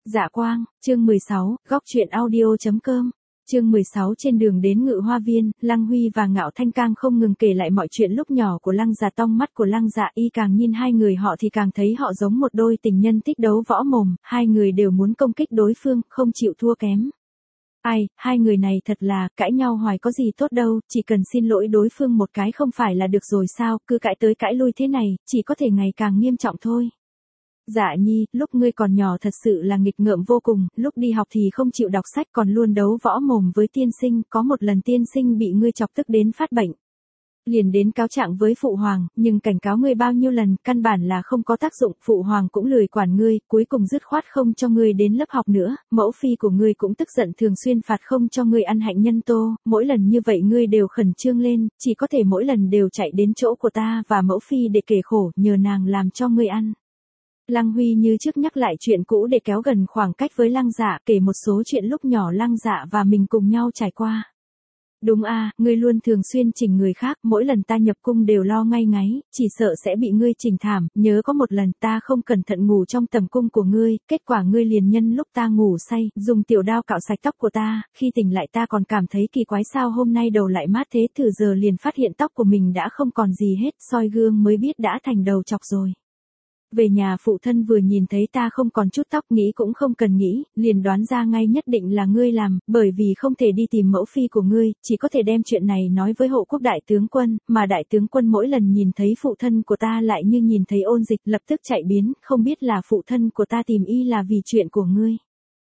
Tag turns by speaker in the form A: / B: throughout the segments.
A: Dạ Quang, chương 16, góc truyện audio.com. Chương 16 trên đường đến Ngự Hoa Viên, Lăng Huy và Ngạo Thanh Cang không ngừng kể lại mọi chuyện lúc nhỏ của Lăng Dạ. Trong mắt của Lăng Dạ y càng nhìn hai người họ thì càng thấy họ giống một đôi tình nhân thích đấu võ mồm, hai người đều muốn công kích đối phương, không chịu thua kém. Ai, hai người này thật là, cãi nhau hoài có gì tốt đâu, chỉ cần xin lỗi đối phương một cái không phải là được rồi sao, cứ cãi tới cãi lui thế này, chỉ có thể ngày càng nghiêm trọng thôi. Dạ Nhi, lúc ngươi còn nhỏ thật sự là nghịch ngợm vô cùng, lúc đi học thì không chịu đọc sách còn luôn đấu võ mồm với tiên sinh, có một lần tiên sinh bị ngươi chọc tức đến phát bệnh. Liền đến cáo trạng với phụ hoàng, nhưng cảnh cáo ngươi bao nhiêu lần, căn bản là không có tác dụng, phụ hoàng cũng lười quản ngươi, cuối cùng dứt khoát không cho ngươi đến lớp học nữa, mẫu phi của ngươi cũng tức giận thường xuyên phạt không cho ngươi ăn hạnh nhân tô, mỗi lần như vậy ngươi đều khẩn trương lên, chỉ có thể mỗi lần đều chạy đến chỗ của ta và mẫu phi để kể khổ, nhờ nàng làm cho ngươi ăn. Lăng Huy như trước nhắc lại chuyện cũ để kéo gần khoảng cách với Lăng Dạ, kể một số chuyện lúc nhỏ Lăng Dạ và mình cùng nhau trải qua. Đúng à, ngươi luôn thường xuyên chỉnh người khác, mỗi lần ta nhập cung đều lo ngay ngáy, chỉ sợ sẽ bị ngươi chỉnh thảm, nhớ có một lần ta không cẩn thận ngủ trong tầm cung của ngươi, kết quả ngươi liền nhân lúc ta ngủ say, dùng tiểu đao cạo sạch tóc của ta, khi tỉnh lại ta còn cảm thấy kỳ quái sao hôm nay đầu lại mát thế, thử giờ liền phát hiện tóc của mình đã không còn gì hết, soi gương mới biết đã thành đầu chọc rồi. Về nhà phụ thân vừa nhìn thấy ta không còn chút tóc nghĩ cũng không cần nghĩ, liền đoán ra ngay nhất định là ngươi làm, bởi vì không thể đi tìm mẫu phi của ngươi, chỉ có thể đem chuyện này nói với hộ quốc đại tướng quân, mà đại tướng quân mỗi lần nhìn thấy phụ thân của ta lại như nhìn thấy ôn dịch lập tức chạy biến, không biết là phụ thân của ta tìm y là vì chuyện của ngươi.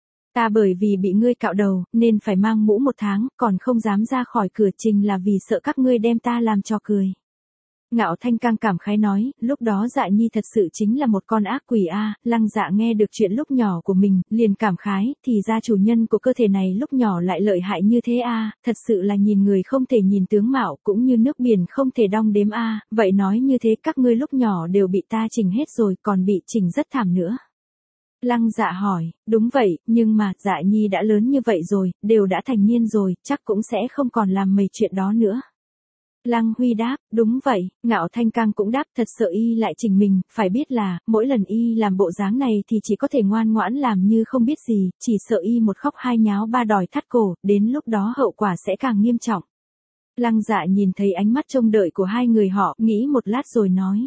A: Ta bởi vì bị ngươi cạo đầu, nên phải mang mũ 1 tháng, còn không dám ra khỏi cửa trình là vì sợ các ngươi đem ta làm trò cười. Ngạo Thanh Cang cảm khái nói, lúc đó Dạ Nhi thật sự chính là một con ác quỷ a. Lăng Dạ nghe được chuyện lúc nhỏ của mình, liền cảm khái, thì ra chủ nhân của cơ thể này lúc nhỏ lại lợi hại như thế a, thật sự là nhìn người không thể nhìn tướng mạo, cũng như nước biển không thể đong đếm a, vậy nói như thế các ngươi lúc nhỏ đều bị ta chỉnh hết rồi, còn bị chỉnh rất thảm nữa. Lăng Dạ hỏi, đúng vậy, nhưng mà, Dạ Nhi đã lớn như vậy rồi, đều đã thành niên rồi, chắc cũng sẽ không còn làm mấy chuyện đó nữa. Lăng Huy đáp, đúng vậy, Ngạo Thanh Cang cũng đáp thật sợ y lại chỉnh mình, phải biết là, mỗi lần y làm bộ dáng này thì chỉ có thể ngoan ngoãn làm như không biết gì, chỉ sợ y một khóc hai nháo ba đòi thắt cổ, đến lúc đó hậu quả sẽ càng nghiêm trọng. Lăng Dạ nhìn thấy ánh mắt trông đợi của hai người họ, nghĩ một lát rồi nói.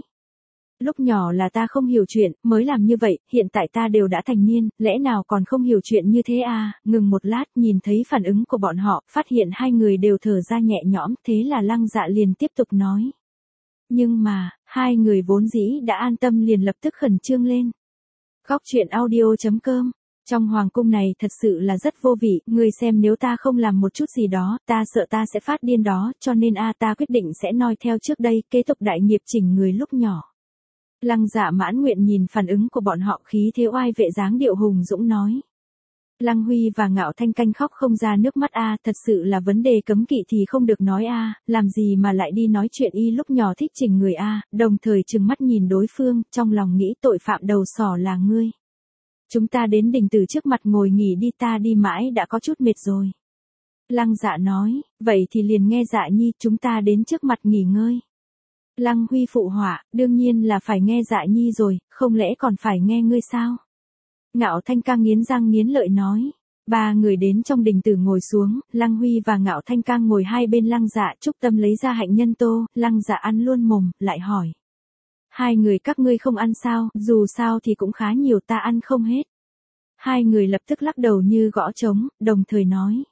A: Lúc nhỏ là ta không hiểu chuyện, mới làm như vậy, hiện tại ta đều đã thành niên, lẽ nào còn không hiểu chuyện như thế à, ngừng một lát, nhìn thấy phản ứng của bọn họ, phát hiện hai người đều thở ra nhẹ nhõm, thế là Lăng Dạ liền tiếp tục nói. Nhưng mà, hai người vốn dĩ đã an tâm liền lập tức khẩn trương lên. Góc truyện audio.com. Trong hoàng cung này thật sự là rất vô vị, người xem nếu ta không làm một chút gì đó, ta sợ ta sẽ phát điên đó, cho nên ta quyết định sẽ noi theo trước đây, kế tục đại nghiệp chỉnh người lúc nhỏ. Lăng Dạ mãn nguyện nhìn phản ứng của bọn họ khí thế oai vệ dáng điệu hùng dũng nói. Lăng Huy và Ngạo Thanh Canh khóc không ra nước mắt thật sự là vấn đề cấm kỵ thì không được nói làm gì mà lại đi nói chuyện y lúc nhỏ thích chỉnh người đồng thời trừng mắt nhìn đối phương, trong lòng nghĩ tội phạm đầu sỏ là ngươi. Chúng ta đến đình từ trước mặt ngồi nghỉ đi ta đi mãi đã có chút mệt rồi. Lăng Dạ nói, vậy thì liền nghe Dạ Nhi chúng ta đến trước mặt nghỉ ngơi. Lăng Huy phụ họa, đương nhiên là phải nghe Dạ Nhi rồi, không lẽ còn phải nghe ngươi sao? Ngạo Thanh Cang nghiến răng nghiến lợi nói. Ba người đến trong đình tử ngồi xuống, Lăng Huy và Ngạo Thanh Cang ngồi hai bên Lăng Dạ, Trúc Tâm lấy ra hạnh nhân tô, Lăng Dạ ăn luôn mồm, lại hỏi. Hai người các ngươi không ăn sao, dù sao thì cũng khá nhiều ta ăn không hết. Hai người lập tức lắc đầu như gõ trống, đồng thời nói.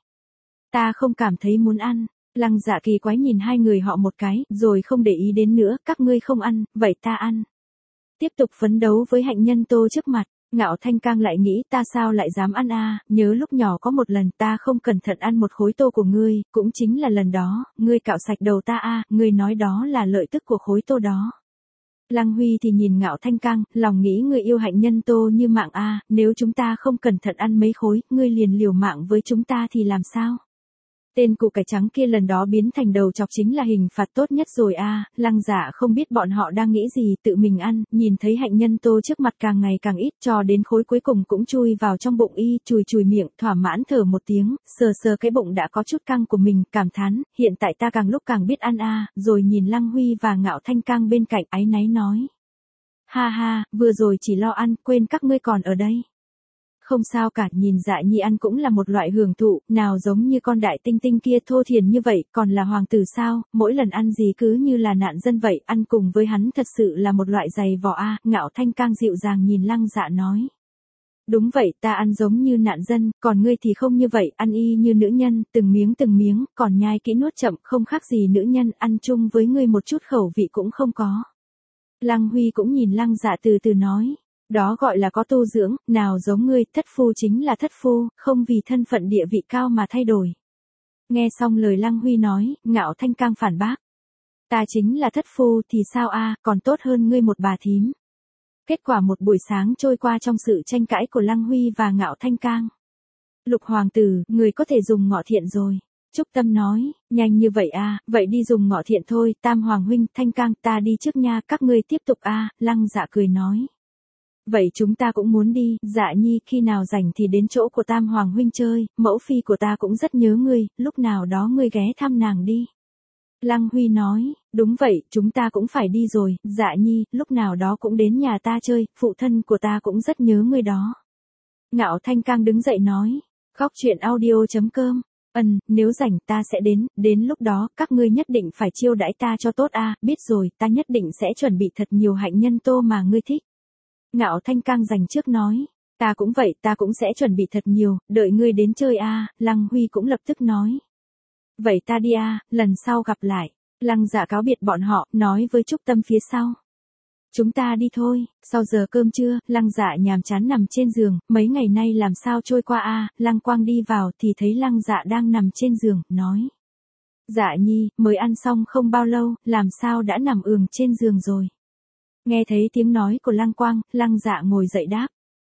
A: Ta không cảm thấy muốn ăn. Lăng Dạ kỳ quái nhìn hai người họ một cái, rồi không để ý đến nữa, các ngươi không ăn, vậy ta ăn. Tiếp tục phấn đấu với hạnh nhân tô trước mặt, Ngạo Thanh Cang lại nghĩ ta sao lại dám ăn nhớ lúc nhỏ có một lần ta không cẩn thận ăn một khối tô của ngươi, cũng chính là lần đó, ngươi cạo sạch đầu ta ngươi nói đó là lợi tức của khối tô đó. Lăng Huy thì nhìn Ngạo Thanh Cang, lòng nghĩ người yêu hạnh nhân tô như mạng nếu chúng ta không cẩn thận ăn mấy khối, ngươi liền liều mạng với chúng ta thì làm sao? Tên củ cải trắng kia lần đó biến thành đầu chọc chính là hình phạt tốt nhất rồi Lăng Dạ không biết bọn họ đang nghĩ gì, tự mình ăn, nhìn thấy hạnh nhân tô trước mặt càng ngày càng ít, cho đến khối cuối cùng cũng chui vào trong bụng y, chùi chùi miệng, thỏa mãn thở một tiếng, sờ sờ cái bụng đã có chút căng của mình, cảm thán, hiện tại ta càng lúc càng biết ăn rồi nhìn Lăng Huy và Ngạo Thanh Cang bên cạnh áy náy nói. Ha ha, vừa rồi chỉ lo ăn, quên các ngươi còn ở đây. không sao cả, nhìn Dạ Nhi ăn cũng là một loại hưởng thụ, nào giống như con đại tinh tinh kia thô thiển như vậy, còn là hoàng tử sao, mỗi lần ăn gì cứ như là nạn dân vậy, ăn cùng với hắn thật sự là một loại giày vò a. Ngạo Thanh Cang dịu dàng nhìn Lăng Dạ nói. Đúng vậy, ta ăn giống như nạn dân, còn ngươi thì không như vậy, ăn y như nữ nhân, từng miếng, còn nhai kỹ nuốt chậm, không khác gì nữ nhân, ăn chung với ngươi một chút khẩu vị cũng không có. Lăng Huy cũng nhìn Lăng Dạ từ từ nói. Đó gọi là có tu dưỡng, nào giống ngươi, thất phu chính là thất phu, không vì thân phận địa vị cao mà thay đổi. Nghe xong lời Lăng Huy nói, Ngạo Thanh Cang phản bác. Ta chính là thất phu thì sao a, còn tốt hơn ngươi một bà thím. Kết quả một buổi sáng trôi qua trong sự tranh cãi của Lăng Huy và Ngạo Thanh Cang. Lục hoàng tử, người có thể dùng ngọ thiện rồi. Trúc Tâm nói, nhanh như vậy a, vậy đi dùng ngọ thiện thôi, Tam Hoàng huynh, Thanh Cang, ta đi trước nha, các ngươi tiếp tục a. Lăng Dạ cười nói. Vậy chúng ta cũng muốn đi, Dạ Nhi, khi nào rảnh thì đến chỗ của Tam Hoàng huynh chơi, mẫu phi của ta cũng rất nhớ ngươi, lúc nào đó ngươi ghé thăm nàng đi. Lăng Huy nói, đúng vậy, chúng ta cũng phải đi rồi, Dạ Nhi, lúc nào đó cũng đến nhà ta chơi, phụ thân của ta cũng rất nhớ ngươi đó. Ngạo Thanh Cang đứng dậy nói, Góc Truyện Audio.com, nếu rảnh ta sẽ đến lúc đó, các ngươi nhất định phải chiêu đãi ta cho tốt a, biết rồi, ta nhất định sẽ chuẩn bị thật nhiều hạnh nhân tô mà ngươi thích. Ngạo Thanh Cang dành trước nói, ta cũng vậy, ta cũng sẽ chuẩn bị thật nhiều, đợi ngươi đến chơi a. Lăng Huy cũng lập tức nói. Vậy ta đi a, lần sau gặp lại. Lăng Dạ cáo biệt bọn họ, nói với Trúc Tâm phía sau. Chúng ta đi thôi, sau giờ cơm trưa, Lăng Dạ nhàm chán nằm trên giường, mấy ngày nay làm sao trôi qua a. Lăng Quang đi vào thì thấy Lăng Dạ đang nằm trên giường, nói. Dạ Nhi, mới ăn xong không bao lâu, làm sao đã nằm ườn trên giường rồi. Nghe thấy tiếng nói của Lăng Quang, Lăng Dạ ngồi dậy đáp.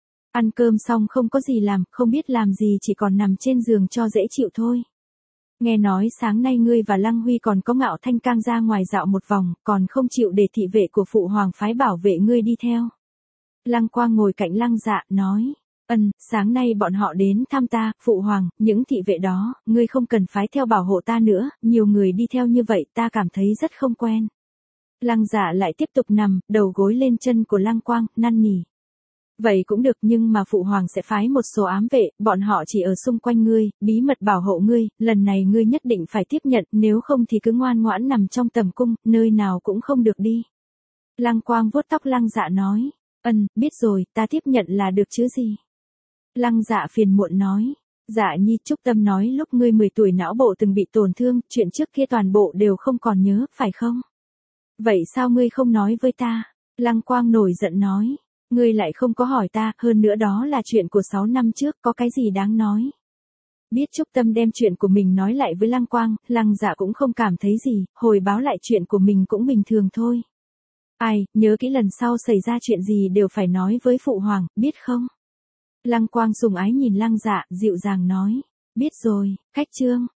A: Ăn cơm xong không có gì làm, không biết làm gì chỉ còn nằm trên giường cho dễ chịu thôi. Nghe nói sáng nay ngươi và Lăng Huy còn có Ngạo Thanh Cang ra ngoài dạo một vòng, còn không chịu để thị vệ của phụ hoàng phái bảo vệ ngươi đi theo. Lăng Quang ngồi cạnh Lăng Dạ, nói. Sáng nay bọn họ đến thăm ta, phụ hoàng, những thị vệ đó, ngươi không cần phái theo bảo hộ ta nữa, nhiều người đi theo như vậy ta cảm thấy rất không quen. Lăng Dạ lại tiếp tục nằm, đầu gối lên chân của Lăng Quang, năn nỉ. Vậy cũng được nhưng mà phụ hoàng sẽ phái một số ám vệ, bọn họ chỉ ở xung quanh ngươi, bí mật bảo hộ ngươi, lần này ngươi nhất định phải tiếp nhận, nếu không thì cứ ngoan ngoãn nằm trong tầm cung, nơi nào cũng không được đi. Lăng Quang vuốt tóc Lăng Dạ nói, biết rồi, ta tiếp nhận là được chứ gì. Lăng Dạ phiền muộn nói, Dạ Nhi, Trúc Tâm nói lúc ngươi 10 tuổi não bộ từng bị tổn thương, chuyện trước kia toàn bộ đều không còn nhớ, phải không? Vậy sao ngươi không nói với ta? Lăng Quang nổi giận nói. Ngươi lại không có hỏi ta, hơn nữa đó là chuyện của 6 năm trước, có cái gì đáng nói. Biết Trúc Tâm đem chuyện của mình nói lại với Lăng Quang, Lăng Dạ cũng không cảm thấy gì, hồi báo lại chuyện của mình cũng bình thường thôi. Ai, nhớ kỹ lần sau xảy ra chuyện gì đều phải nói với phụ hoàng, biết không? Lăng Quang sùng ái nhìn Lăng Dạ, dịu dàng nói. Biết rồi, khách trương.